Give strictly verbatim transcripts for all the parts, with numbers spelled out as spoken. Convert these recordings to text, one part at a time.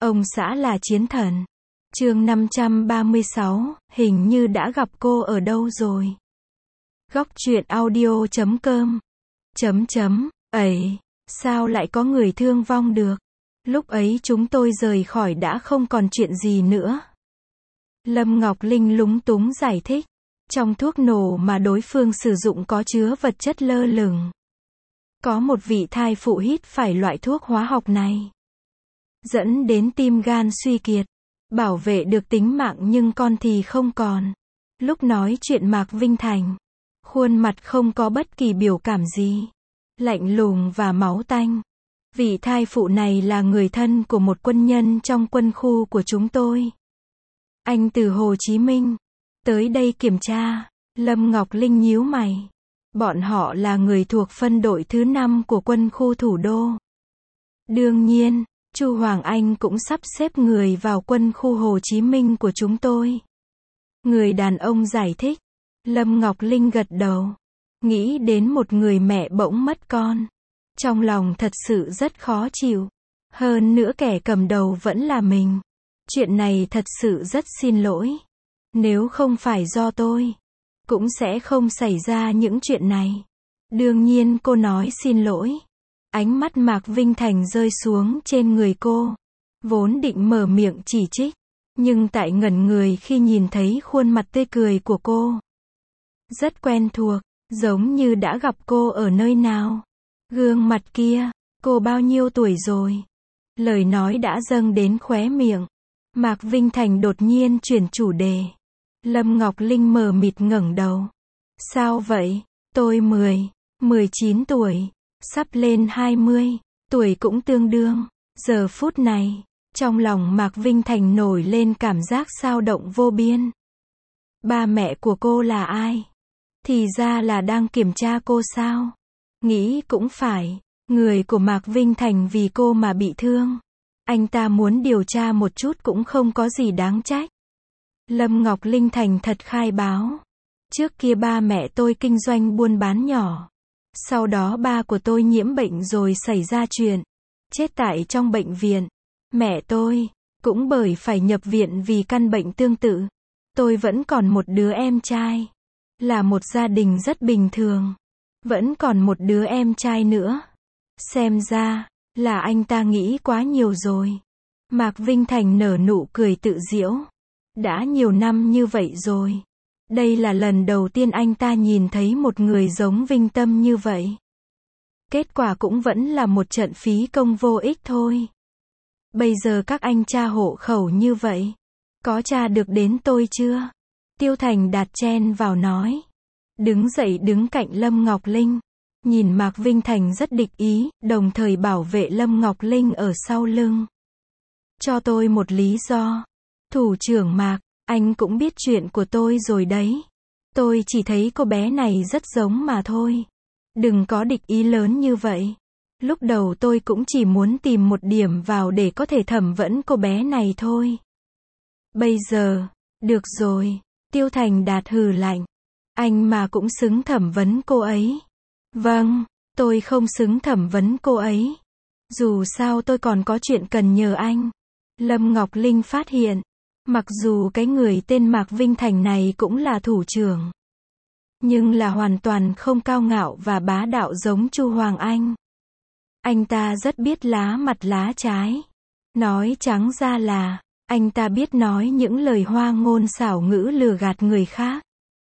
Ông xã là chiến thần. Chương năm trăm ba mươi sáu, hình như đã gặp cô ở đâu rồi. Góc truyện audio chấm com. Chấm chấm, ấy, sao lại có người thương vong được? Lúc ấy chúng tôi rời khỏi đã không còn chuyện gì nữa. Lâm Ngọc Linh lúng túng giải thích. Trong thuốc nổ mà đối phương sử dụng có chứa vật chất lơ lửng. Có một vị thai phụ hít phải loại thuốc hóa học này. Dẫn đến tim gan suy kiệt. Bảo vệ được tính mạng nhưng con thì không còn. Lúc nói chuyện Mạc Vinh Thành. Khuôn mặt không có bất kỳ biểu cảm gì. Lạnh lùng và máu tanh. Vị thai phụ này là người thân của một quân nhân trong quân khu của chúng tôi. Anh từ Hồ Chí Minh. Tới đây kiểm tra. Lâm Ngọc Linh nhíu mày. Bọn họ là người thuộc phân đội thứ năm của quân khu thủ đô. Đương nhiên, Chu Hoàng Anh cũng sắp xếp người vào quân khu Hồ Chí Minh của chúng tôi. Người đàn ông giải thích. Lâm Ngọc Linh gật đầu. Nghĩ đến một người mẹ bỗng mất con. Trong lòng thật sự rất khó chịu. Hơn nữa kẻ cầm đầu vẫn là mình. Chuyện này thật sự rất xin lỗi. Nếu không phải do tôi, cũng sẽ không xảy ra những chuyện này. Đương nhiên cô nói xin lỗi. Ánh mắt Mạc Vinh Thành rơi xuống trên người cô. Vốn định mở miệng chỉ trích, nhưng tại ngẩn người khi nhìn thấy khuôn mặt tươi cười của cô. Rất quen thuộc, giống như đã gặp cô ở nơi nào. Gương mặt kia, cô bao nhiêu tuổi rồi? Lời nói đã dâng đến khóe miệng. Mạc Vinh Thành đột nhiên chuyển chủ đề. Lâm Ngọc Linh mờ mịt ngẩng đầu. Sao vậy? Tôi mười, mười chín tuổi. Sắp lên hai mươi. Tuổi cũng tương đương. Giờ phút này, trong lòng Mạc Vinh Thành nổi lên cảm giác xao động vô biên. Ba mẹ của cô là ai? Thì ra là đang kiểm tra cô sao? Nghĩ cũng phải. Người của Mạc Vinh Thành vì cô mà bị thương. Anh ta muốn điều tra một chút cũng không có gì đáng trách. Lâm Ngọc Linh thành thật khai báo. Trước kia ba mẹ tôi kinh doanh buôn bán nhỏ. Sau đó ba của tôi nhiễm bệnh rồi xảy ra chuyện. Chết tại trong bệnh viện. Mẹ tôi cũng bởi phải nhập viện vì căn bệnh tương tự. Tôi vẫn còn một đứa em trai. Là một gia đình rất bình thường. Vẫn còn một đứa em trai nữa. Xem ra là anh ta nghĩ quá nhiều rồi. Mạc Vinh Thành nở nụ cười tự giễu. Đã nhiều năm như vậy rồi. Đây là lần đầu tiên anh ta nhìn thấy một người giống Vinh Tâm như vậy. Kết quả cũng vẫn là một trận phí công vô ích thôi. Bây giờ các anh tra hộ khẩu như vậy. Có tra được đến tôi chưa? Tiêu Thành Đạt chen vào nói. Đứng dậy đứng cạnh Lâm Ngọc Linh. Nhìn Mạc Vinh Thành rất địch ý, đồng thời bảo vệ Lâm Ngọc Linh ở sau lưng. Cho tôi một lý do. Thủ trưởng Mạc, anh cũng biết chuyện của tôi rồi đấy. Tôi chỉ thấy cô bé này rất giống mà thôi. Đừng có địch ý lớn như vậy. Lúc đầu tôi cũng chỉ muốn tìm một điểm vào để có thể thẩm vấn cô bé này thôi. Bây giờ, được rồi, Tiêu Thành Đạt hừ lạnh. Anh mà cũng xứng thẩm vấn cô ấy. Vâng, tôi không xứng thẩm vấn cô ấy. Dù sao tôi còn có chuyện cần nhờ anh. Lâm Ngọc Linh phát hiện. Mặc dù cái người tên Mạc Vinh Thành này cũng là thủ trưởng. Nhưng là hoàn toàn không cao ngạo và bá đạo giống Chu Hoàng Anh. Anh ta rất biết lá mặt lá trái. Nói trắng ra là, anh ta biết nói những lời hoa ngôn xảo ngữ lừa gạt người khác.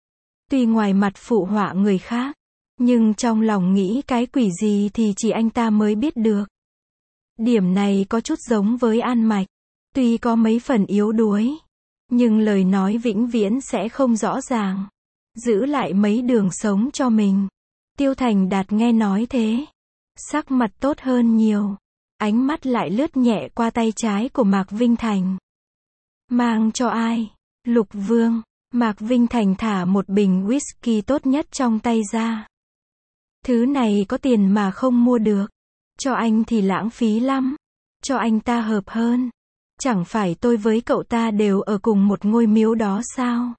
Tuy ngoài mặt phụ họa người khác, nhưng trong lòng nghĩ cái quỷ gì thì chỉ anh ta mới biết được. Điểm này có chút giống với An Mạch. Tuy có mấy phần yếu đuối, nhưng lời nói vĩnh viễn sẽ không rõ ràng. Giữ lại mấy đường sống cho mình. Tiêu Thành Đạt nghe nói thế. Sắc mặt tốt hơn nhiều. Ánh mắt lại lướt nhẹ qua tay trái của Mạc Vinh Thành. Mang cho ai? Lục Vương. Mạc Vinh Thành thả một bình whisky tốt nhất trong tay ra. Thứ này có tiền mà không mua được. Cho anh thì lãng phí lắm. Cho anh ta hợp hơn. Chẳng phải tôi với cậu ta đều ở cùng một ngôi miếu đó sao?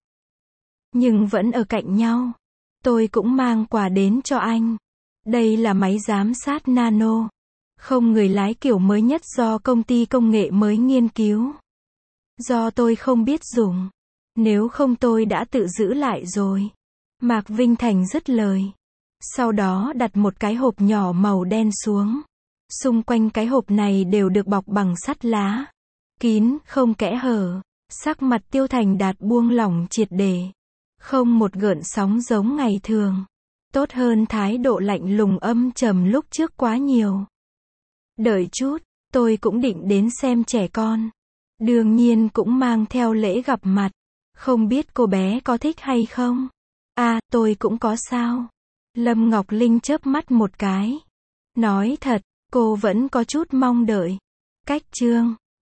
Nhưng vẫn ở cạnh nhau. Tôi cũng mang quà đến cho anh. Đây là máy giám sát nano. Không người lái kiểu mới nhất do công ty công nghệ mới nghiên cứu. Do tôi không biết dùng. Nếu không tôi đã tự giữ lại rồi. Mạc Vinh Thành dứt lời. Sau đó đặt một cái hộp nhỏ màu đen xuống. Xung quanh cái hộp này đều được bọc bằng sắt lá. Kín, không kẽ hở. Sắc mặt Tiêu Thành Đạt buông lỏng triệt để. Không một gợn sóng giống ngày thường. Tốt hơn thái độ lạnh lùng âm trầm lúc trước quá nhiều. Đợi chút, tôi cũng định đến xem trẻ con. Đương nhiên cũng mang theo lễ gặp mặt. Không biết cô bé có thích hay không? À, tôi cũng có sao? Lâm Ngọc Linh chớp mắt một cái. Nói thật, cô vẫn có chút mong đợi. Cách chương